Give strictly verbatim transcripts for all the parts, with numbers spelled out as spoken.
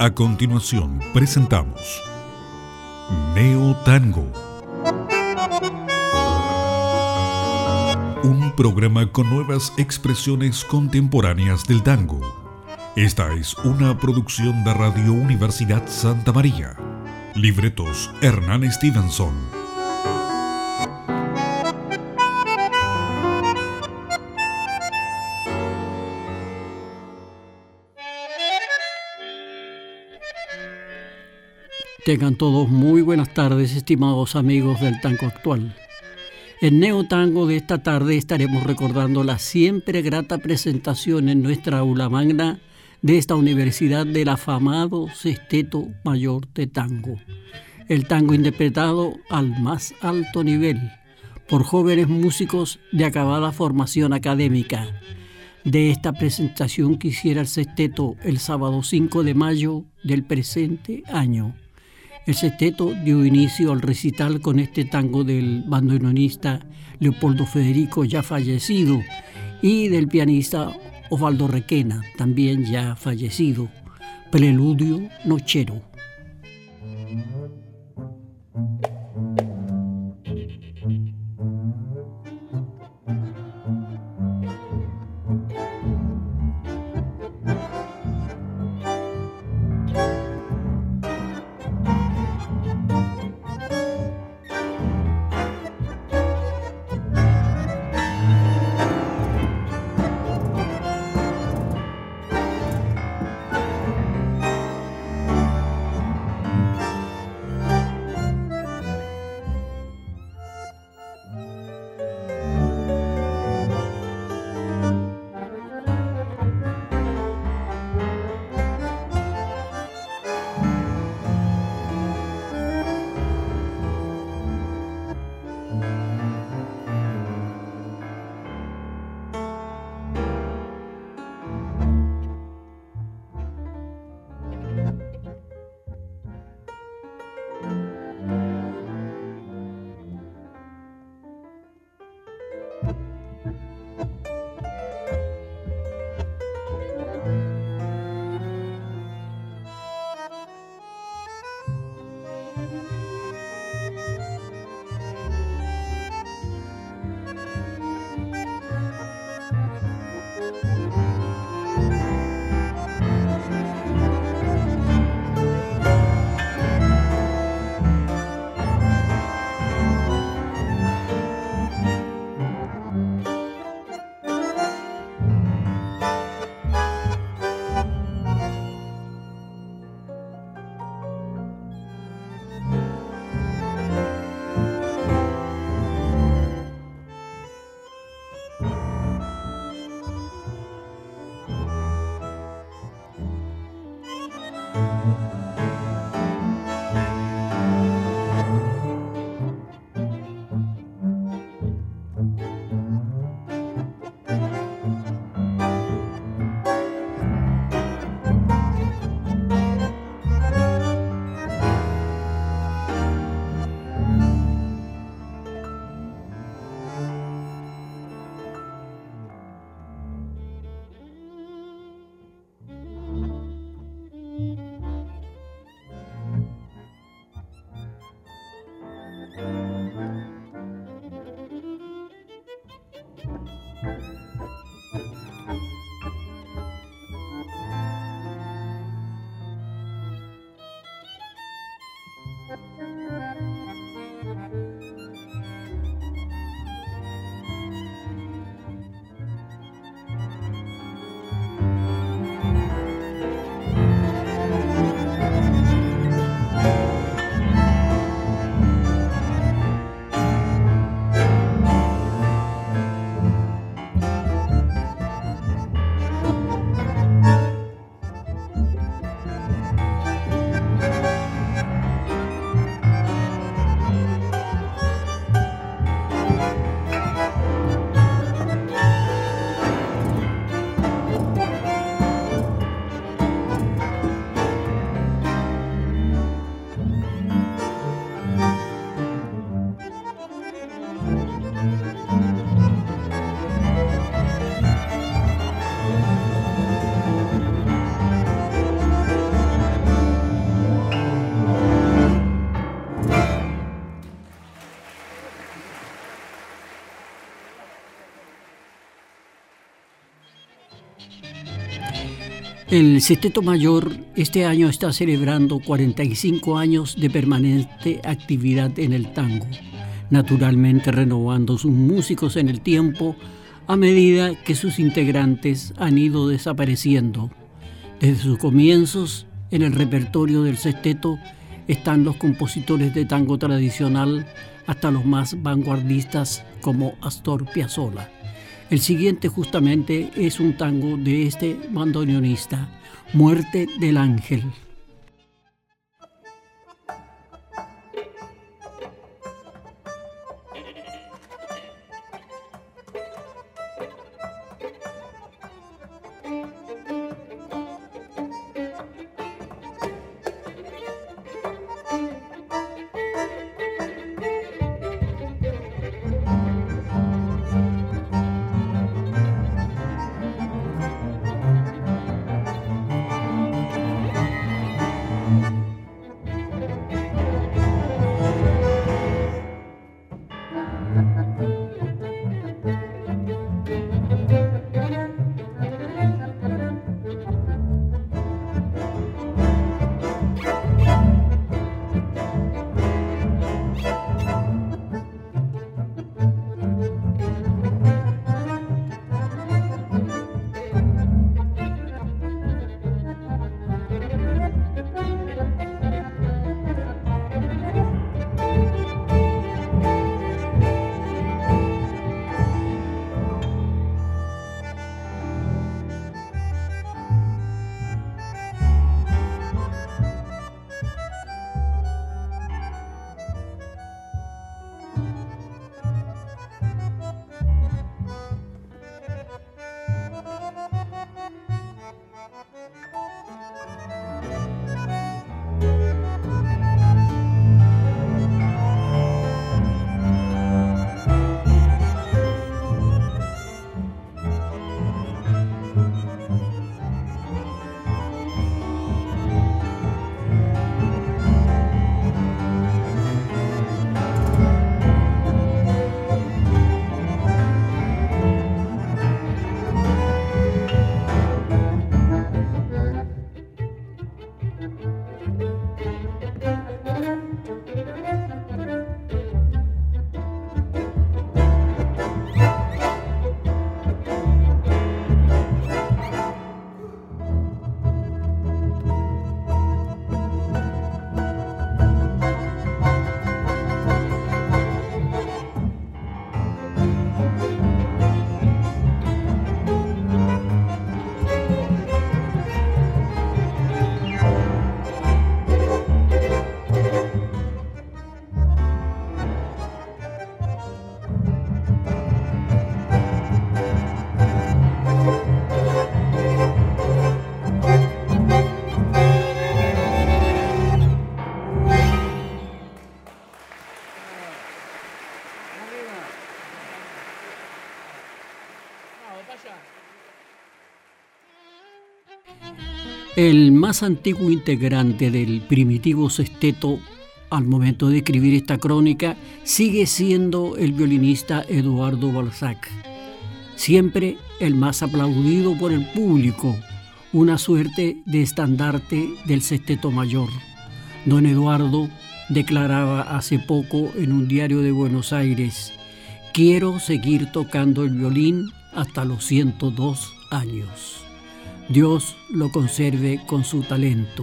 A continuación presentamos Neo Tango, un programa con nuevas expresiones contemporáneas del tango. Esta es una producción de Radio Universidad Santa María. Libretos Hernán Stevenson. Tengan todos muy buenas tardes, estimados amigos del tango actual. En Neo Tango de esta tarde estaremos recordando la siempre grata presentación en nuestra aula magna de esta universidad del afamado Sexteto Mayor de Tango. El tango interpretado al más alto nivel por jóvenes músicos de acabada formación académica. De esta presentación quisiera el sexteto el sábado cinco de mayo del presente año. El sexteto dio inicio al recital con este tango del bandoneonista Leopoldo Federico, ya fallecido, y del pianista Osvaldo Requena, también ya fallecido, Preludio Nochero. El Sexteto Mayor este año está celebrando cuarenta y cinco años de permanente actividad en el tango, naturalmente renovando sus músicos en el tiempo a medida que sus integrantes han ido desapareciendo. Desde sus comienzos, en el repertorio del sexteto están los compositores de tango tradicional hasta los más vanguardistas como Astor Piazzolla. El siguiente justamente es un tango de este bandoneonista, Muerte del Ángel. El más antiguo integrante del primitivo sexteto al momento de escribir esta crónica sigue siendo el violinista Eduardo Balzac, siempre el más aplaudido por el público, una suerte de estandarte del Sexteto Mayor. Don Eduardo declaraba hace poco en un diario de Buenos Aires: quiero seguir tocando el violín hasta los ciento dos años. Dios lo conserve con su talento.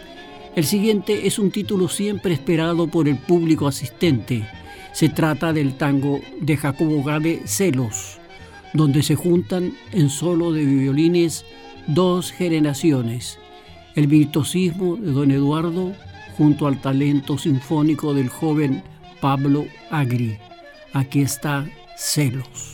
El siguiente es un título siempre esperado por el público asistente. Se trata del tango de Jacobo Gade, Celos, donde se juntan en solo de violines dos generaciones, el virtuosismo de don Eduardo junto al talento sinfónico del joven Pablo Agri. Aquí está Celos.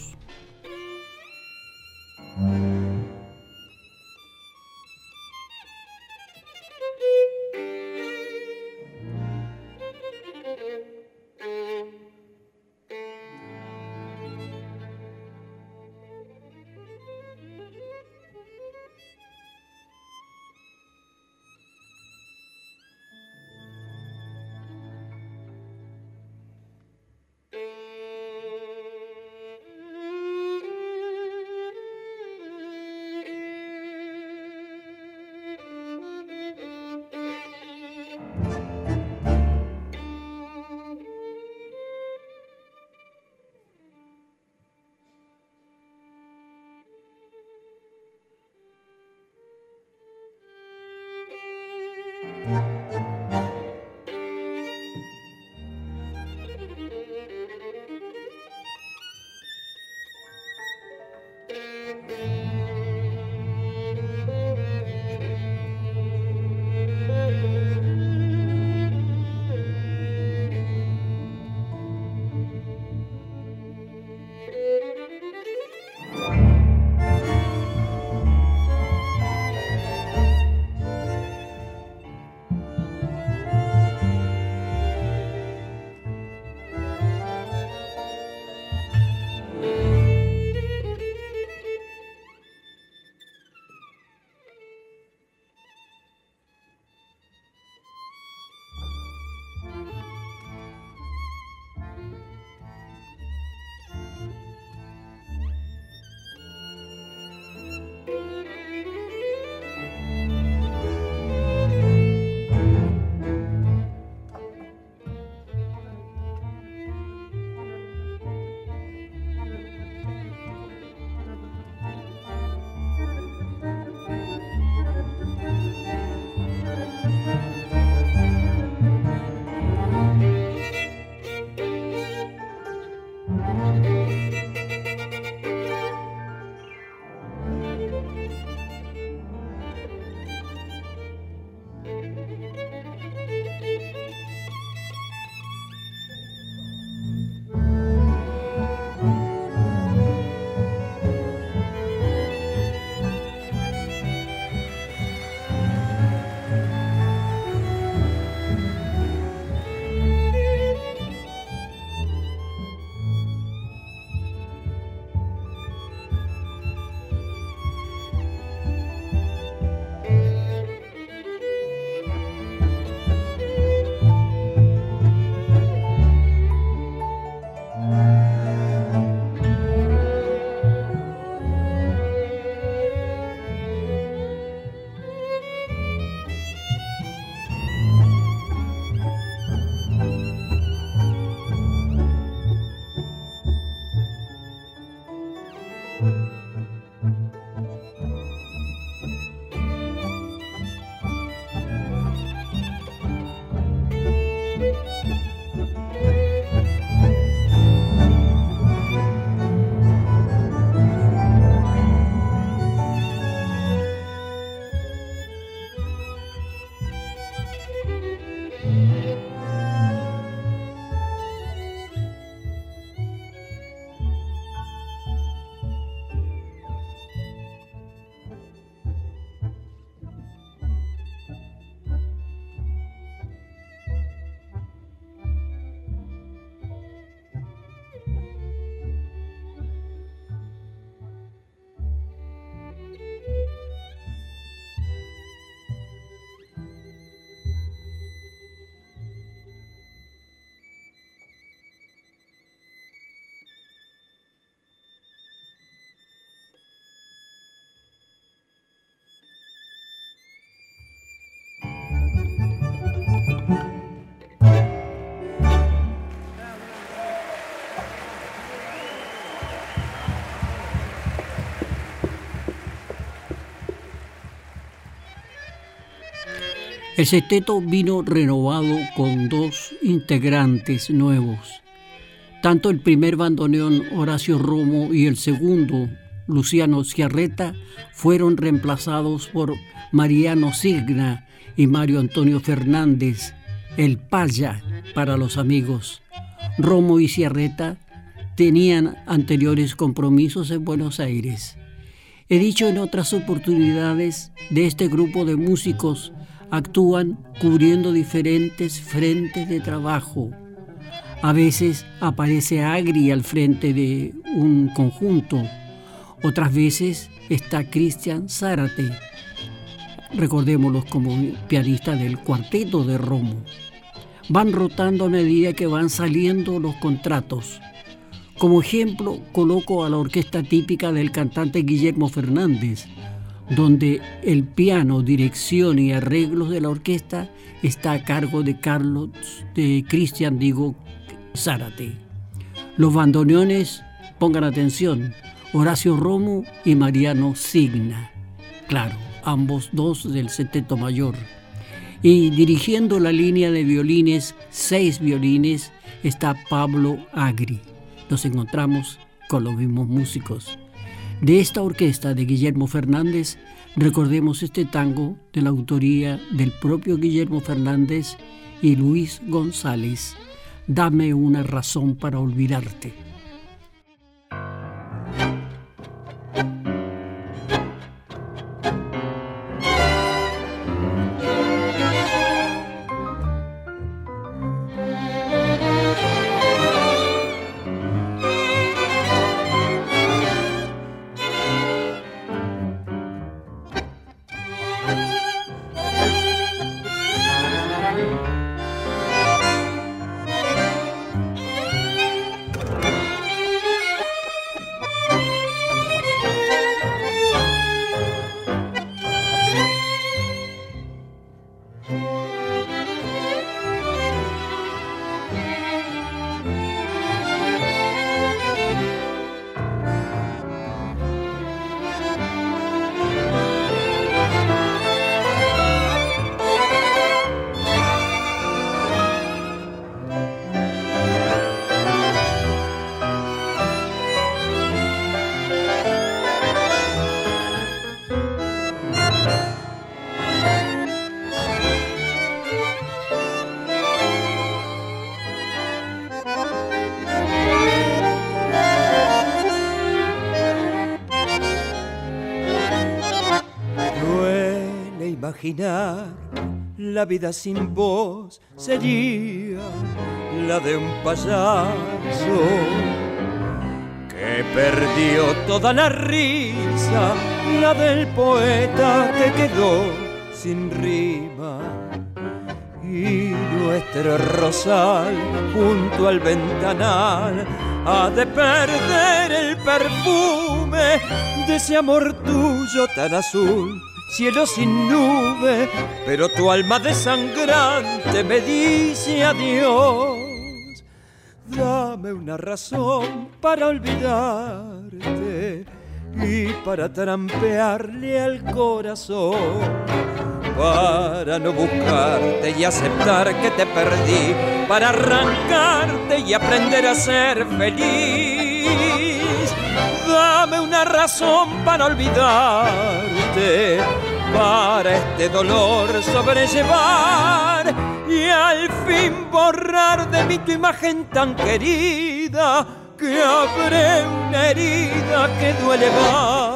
El sexteto vino renovado con dos integrantes nuevos. Tanto el primer bandoneón Horacio Romo y el segundo Luciano Sciarretta fueron reemplazados por Mariano Signa y Mario Antonio Fernández, el Paya para los amigos. Romo y Sciarretta tenían anteriores compromisos en Buenos Aires. He dicho en otras oportunidades de este grupo de músicos actúan cubriendo diferentes frentes de trabajo. A veces aparece Agri al frente de un conjunto, otras veces está Cristian Zárate, recordémoslo como pianista del cuarteto de Romo. Van rotando a medida que van saliendo los contratos. Como ejemplo, coloco a la orquesta típica del cantante Guillermo Fernández, donde el piano, dirección y arreglos de la orquesta está a cargo de Carlos, de Cristian, digo, Zárate. Los bandoneones, pongan atención, Horacio Romo y Mariano Signa. Claro, ambos dos del sexteto mayor. Y dirigiendo la línea de violines, seis violines, está Pablo Agri. Nos encontramos con los mismos músicos. De esta orquesta de Guillermo Fernández, recordemos este tango de la autoría del propio Guillermo Fernández y Luis González, Dame una razón para olvidarte. Imaginar la vida sin vos sería la de un payaso que perdió toda la risa, la del poeta que quedó sin rima. Y nuestro rosal junto al ventanal ha de perder el perfume de ese amor tuyo tan azul, cielo sin nube, pero tu alma desangrante me dice adiós. Dame una razón para olvidarte y para trampearle al corazón, para no buscarte y aceptar que te perdí, para arrancarte y aprender a ser feliz. Dame una razón para olvidarte, para este dolor sobrellevar y al fin borrar de mí tu imagen tan querida, que abre una herida que duele más.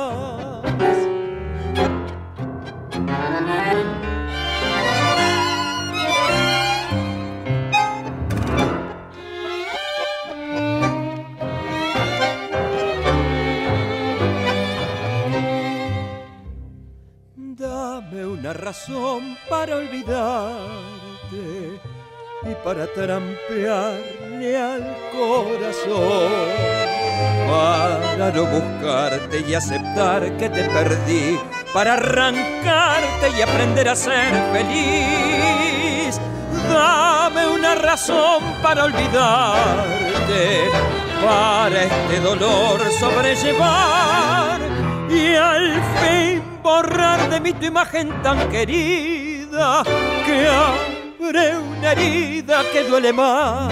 Dame una razón para olvidarte y para trampearle al corazón, para no buscarte y aceptar que te perdí, para arrancarte y aprender a ser feliz. Dame una razón para olvidarte, para este dolor sobrellevar y al fin borrar de mí tu imagen tan querida, que abre una herida que duele más.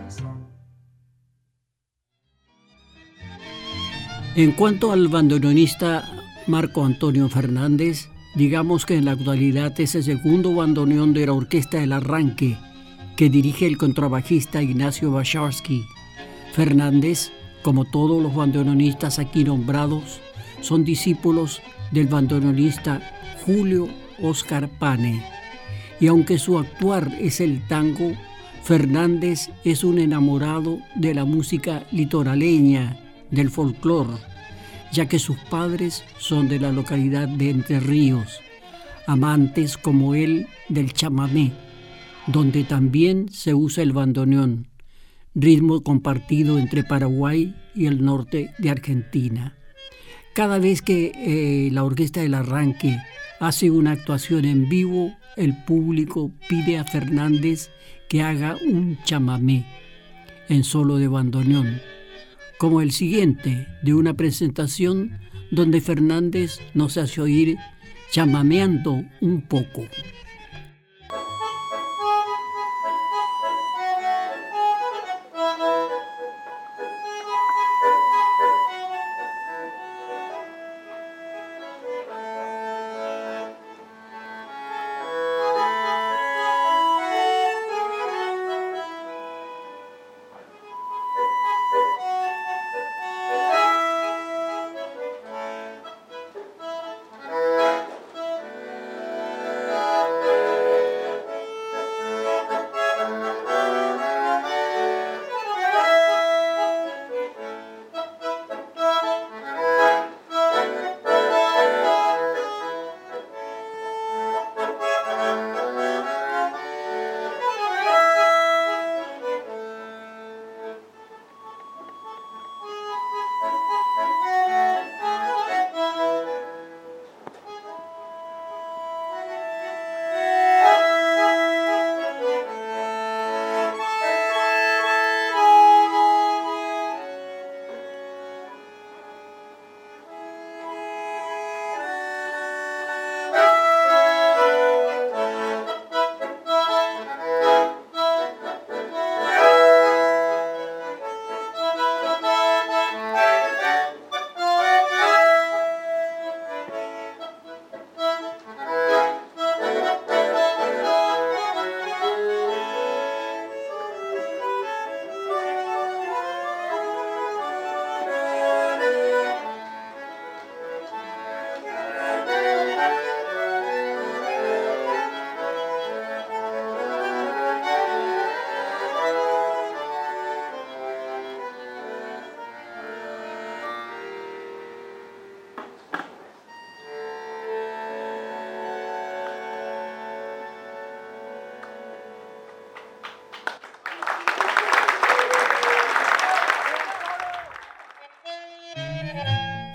En cuanto al bandoneonista Marco Antonio Fernández, digamos que en la actualidad es el segundo bandoneón de la Orquesta del Arranque, que dirige el contrabajista Ignacio Bacharsky. Fernández, como todos los bandoneonistas aquí nombrados, son discípulos del bandoneonista Julio Oscar Pane. Y aunque su actuar es el tango, Fernández es un enamorado de la música litoraleña, del folclore, ya que sus padres son de la localidad de Entre Ríos, amantes como él del chamamé, donde también se usa el bandoneón, ritmo compartido entre Paraguay y el norte de Argentina. Cada vez que eh, la Orquesta del Arranque hace una actuación en vivo, el público pide a Fernández que haga un chamamé en solo de bandoneón, como el siguiente de una presentación donde Fernández nos hace oír chamameando un poco.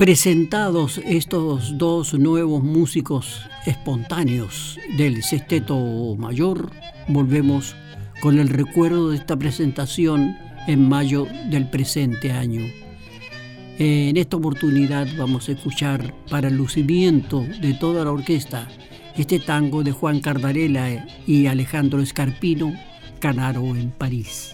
Presentados estos dos nuevos músicos espontáneos del Sexteto Mayor, volvemos con el recuerdo de esta presentación en mayo del presente año. En esta oportunidad vamos a escuchar, para el lucimiento de toda la orquesta, este tango de Juan Cardarela y Alejandro Escarpino, Canaro en París.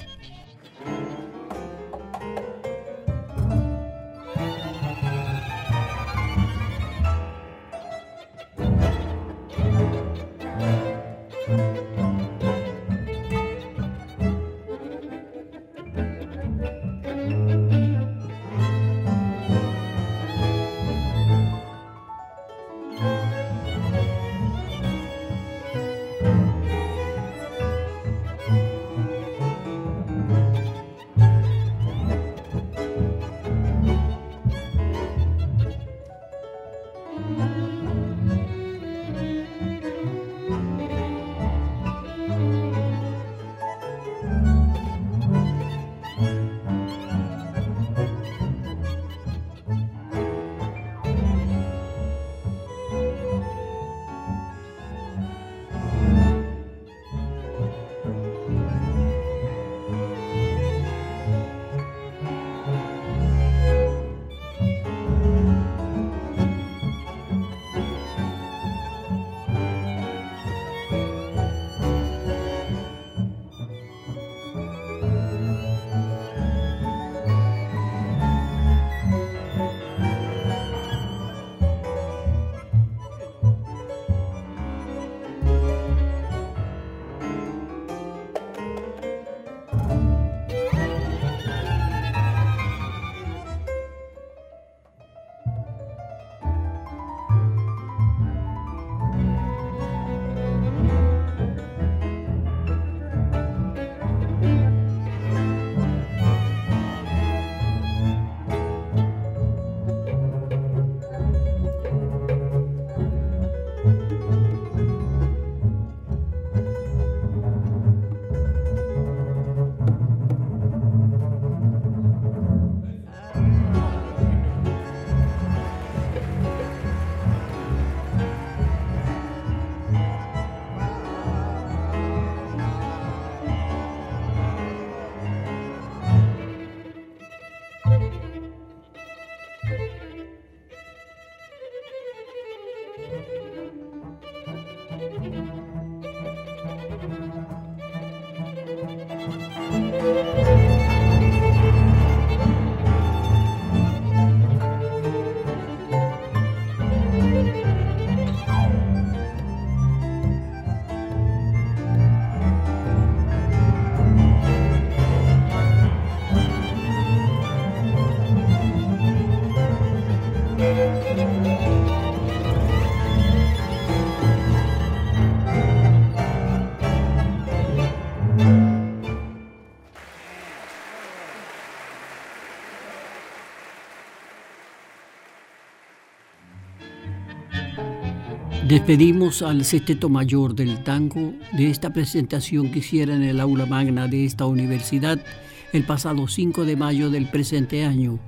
Despedimos al Sexteto Mayor del Tango de esta presentación que hiciera en el aula magna de esta universidad el pasado cinco de mayo del presente año,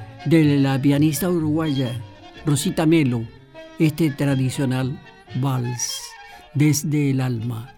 de la pianista uruguaya Rosita Melo, este tradicional vals, Desde el Alma.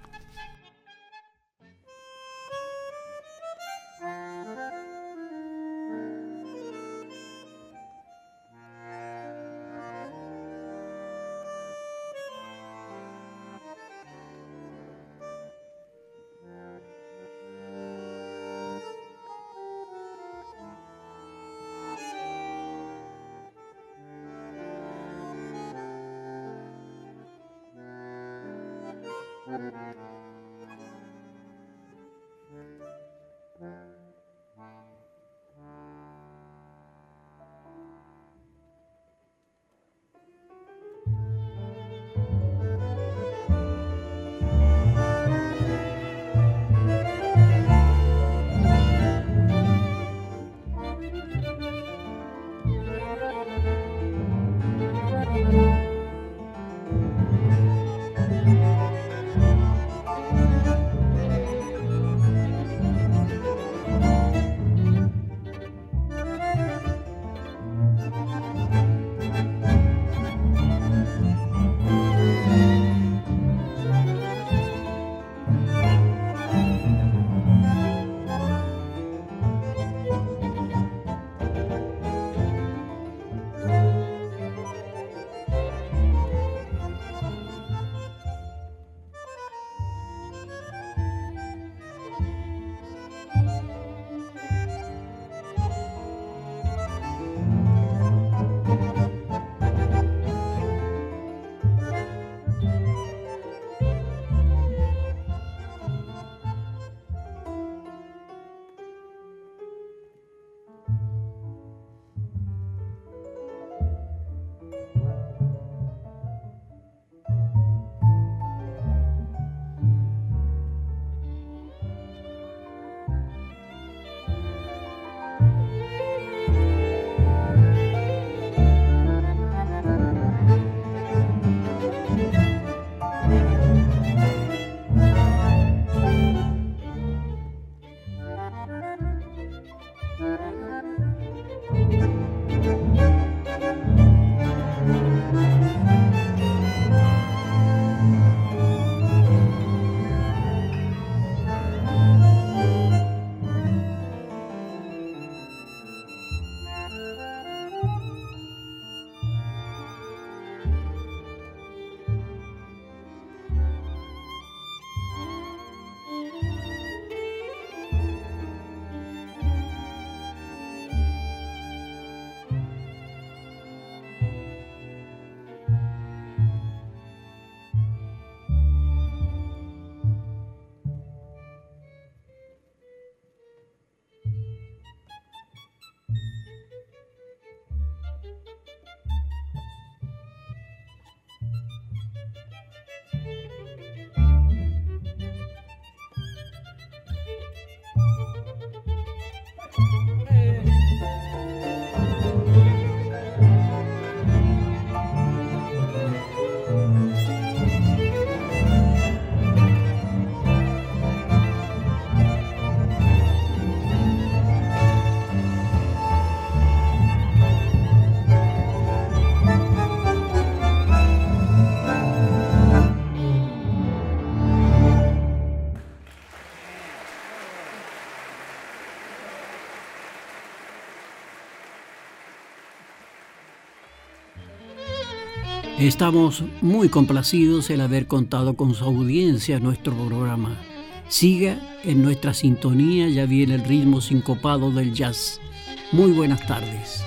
Estamos muy complacidos en haber contado con su audiencia en nuestro programa. Siga en nuestra sintonía, ya viene el ritmo sincopado del jazz. Muy buenas tardes.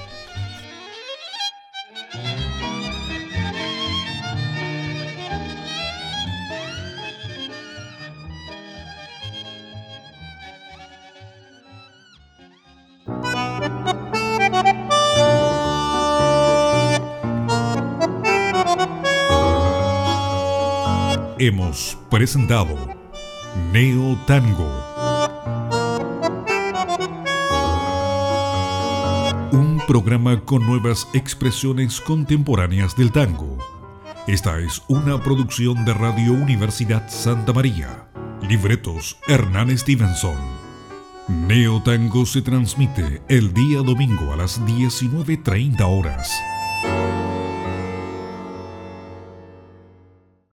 Hemos presentado Neo Tango, un programa con nuevas expresiones contemporáneas del tango. Esta es una producción de Radio Universidad Santa María. Libretos Hernán Stevenson. Neo Tango se transmite el día domingo a las diecinueve treinta horas.